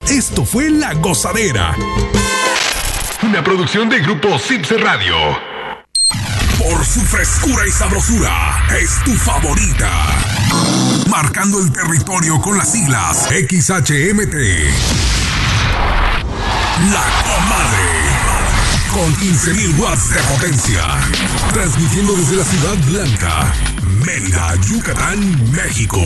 Esto fue La Gozadera, una producción de Grupo Cipse Radio. Por su frescura y sabrosura, es tu favorita. Marcando el territorio con las siglas XHMT. La Comadre. Con 15.000 watts de potencia. Transmitiendo desde la Ciudad Blanca, Mérida, Yucatán, México.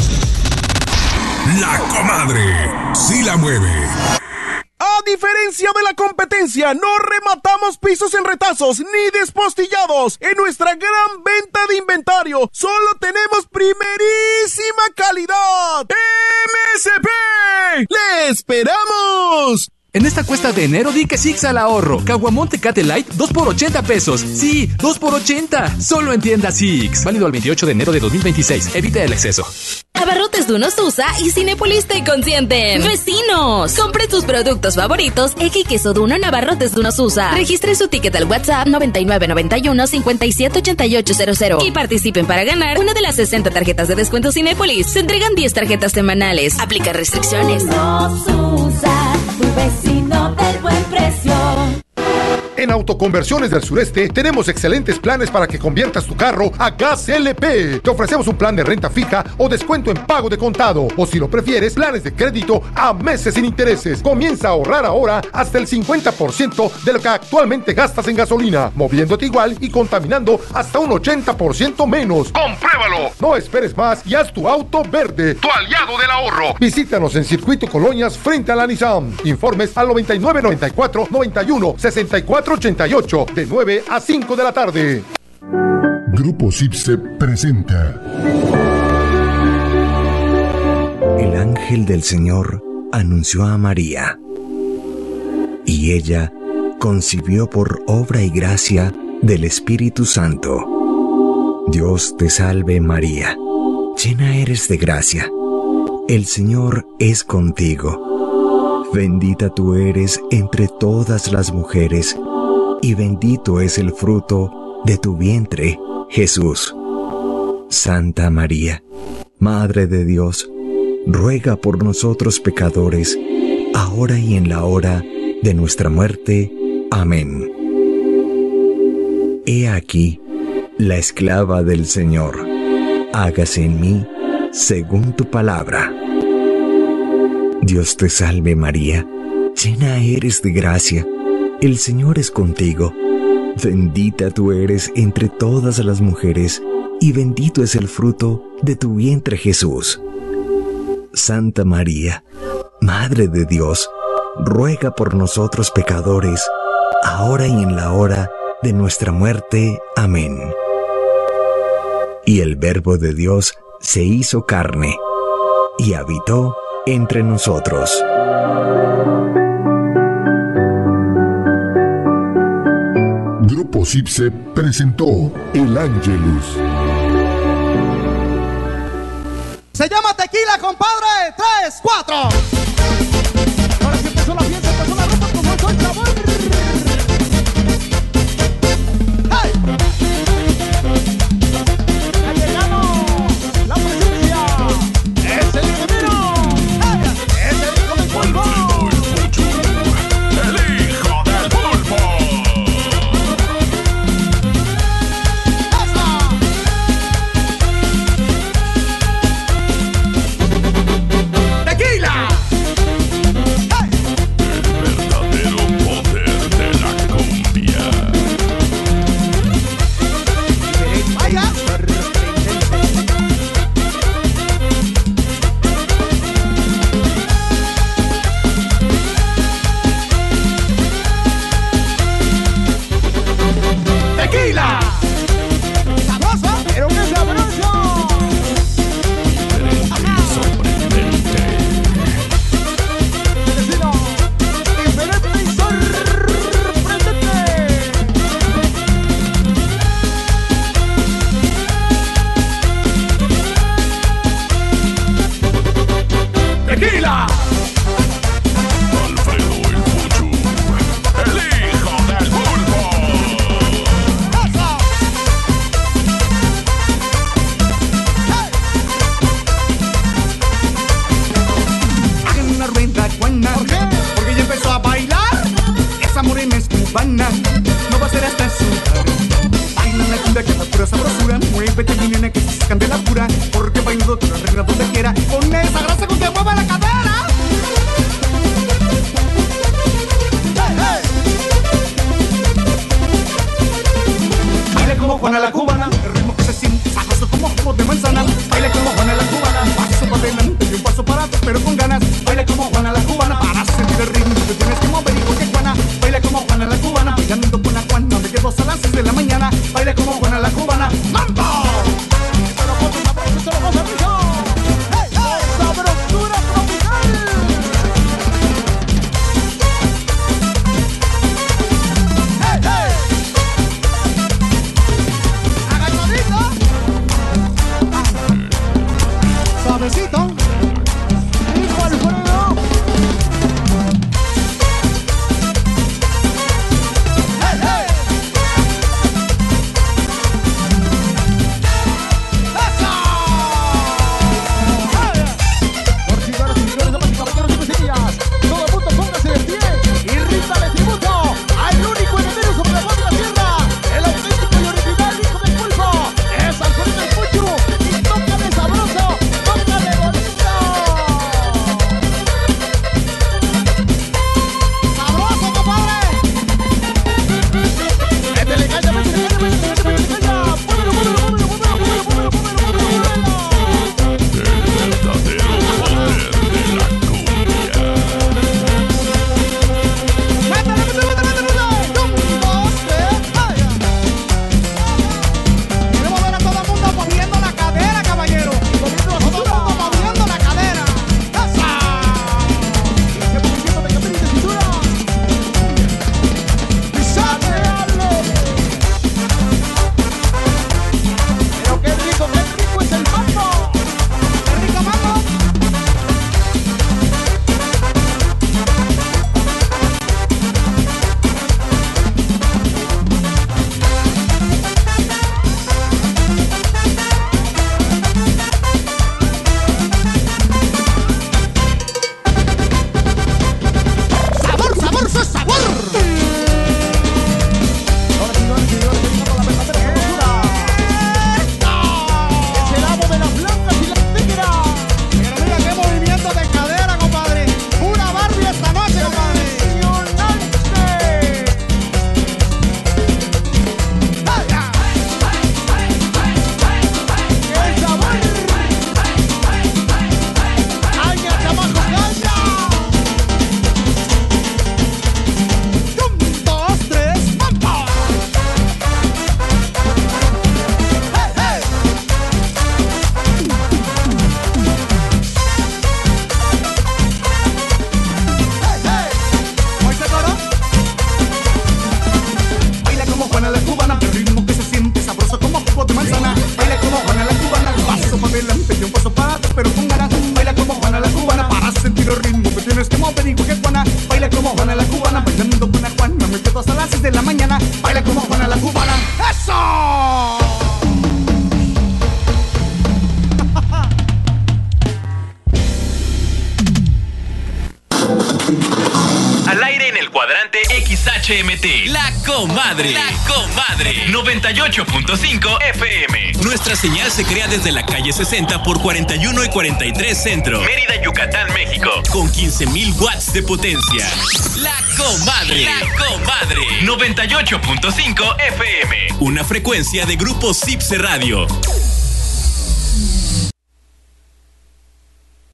La Comadre. Sí la mueve. A diferencia de la competencia, no rematamos pisos en retazos ni despostillados. En nuestra gran venta de inventario, solo tenemos primerísima calidad. MSP. ¡Le esperamos! En esta cuesta de enero di que sí al ahorro. Caguamón Tecate Light, 2 por 80 pesos. Sí, 2 por 80. Solo en tienda Six. Válido al 28 de enero de 2026. Evite el exceso. Abarrotes Dunos USA y Cinépolis te consienten. ¡Vecinos! Compre tus productos favoritos Eje y Queso Duno en Abarrotes Dunos USA. Registre su ticket al WhatsApp 9991-578800 y participen para ganar una de las 60 tarjetas de descuento Cinépolis. Se entregan 10 tarjetas semanales. Aplica restricciones. Dunos USA, tu vecino del buen precio. En Autoconversiones del Sureste tenemos excelentes planes para que conviertas tu carro a gas LP. Te ofrecemos un plan de renta fija o descuento en pago de contado. O si lo prefieres, planes de crédito a meses sin intereses. Comienza a ahorrar ahora hasta el 50% de lo que actualmente gastas en gasolina, moviéndote igual y contaminando hasta un 80% menos. ¡Compruébalo! No esperes más y haz tu auto verde, tu aliado del ahorro. Visítanos en Circuito Colonias frente a la Nissan. Informes al 9994 91 64 88, de 9 a 5 de la tarde. Grupo Cipse presenta. El ángel del Señor anunció a María, y ella concibió por obra y gracia del Espíritu Santo. Dios te salve María, llena eres de gracia, el Señor es contigo. Bendita tú eres entre todas las mujeres, y bendito es el fruto de tu vientre, Jesús. Santa María, Madre de Dios, ruega por nosotros pecadores, ahora y en la hora de nuestra muerte. Amén. He aquí la esclava del Señor. Hágase en mí según tu palabra. Dios te salve María, llena eres de gracia, el Señor es contigo. Bendita tú eres entre todas las mujeres, y bendito es el fruto de tu vientre Jesús. Santa María, Madre de Dios, ruega por nosotros pecadores, ahora y en la hora de nuestra muerte. Amén. Y el Verbo de Dios se hizo carne, y habitó entre nosotros. Grupo Cipse presentó El Ángelus. Se llama tequila, compadre. 3, 4. Ahora sí empezó la fiesta, empezó la ropa con mucho sabor. ¡Hey! Ha llegado la presencia. Es el camino. ¡Hey! Es el hijo del polvo. El hijo del pulpo. ¡Tequila! vete mi nena que se sacan de la cura, porque bailando te lo arregla donde quiera, con esa grasa con que mueva la cadera. Baila como Juana la cubana, el ritmo que se siente sabroso como jugo de manzana. Baila como Juana la cubana, paso para adelante y un paso para atrás pero con ganas. Baila como Juana la cubana, para sentir el ritmo que tienes que mover igual que Juana. Baila como Juana la cubana, bailando con la Juana, me quedo a las 6 de la mañana. Baila como Juana la cubana, ¡mambo! Solo con un abrazo, solo con servicio. ¡Hey, hey! ¡Sabrosura tropical! ¡Hey, hey! Suavecito, hijo Alfredo. ¡Hey, hey! ¡Eso! ¡Hey! Por señoras y señores, damas y caballeros y meserías, todo el mundo póngase de pie y ríndale tributo al único enemigo sobre la faz de la tierra, el auténtico y original hijo del pulpo, es Alfredo el Puchu, y tócale sabroso. ¡Sabroso, compadre! ¡Métele caña, métele caña, métele caña! ¡Póngalo, póngalo, póngalo, póngalo, póngalo, póngalo, póngalo! El verdadero poder de la cumbia. ¡Métele, métele, métele, métele! ¡Un, dos, tres, vaya! Queremos ver a todo el mundo moviendo la cadera, caballero. Todo el mundo moviendo la cadera. ¡Esa! ¡Qué movimiento de cadera y de cintura! ¡Pisatealo! Pero qué rico es el mambo. ¡Qué rico mambo! ¡Sabor, sabor, su sabor! Ahora, señores y señores, venimos con la verdadera sabrosura. Es el amo de las blancas y las negras. Pero mira qué movimiento de cadera, compadre. Pura Barbie esta noche, compadre. ¡Impresionante! ¡Vaya! ¡Qué sabor! ¡Caña, chamaco, caña! ¡Un, dos, tres, ¡mambo! ¡Hey, hey! ¡Hey, hey! ¿Hoy se coro? Baila como Juana la cubana, el ritmo que se siente sabroso como jugo de manzana. Baila como Juana la cubana, paso para adelante y un paso para atrás pero con ganas. Baila como Juana la cubana, para sentir el ritmo que tienes que mover igual que Juana. Baila como Juana la cubana, bailando con la Juana, me quedo hasta las 6 de la mañana. Baila como Juana la cubana, ¡eso! Al aire en el cuadrante XHMT. La Comadre. La Comadre. 98.5 FM. Nuestra señal se crea desde la calle 60 por 41 y 43 Centro. Mérida, Yucatán, México. Con 15,000 watts de potencia. La Comadre. La Comadre. 98.5 FM. Una frecuencia de Grupo Cipse Radio.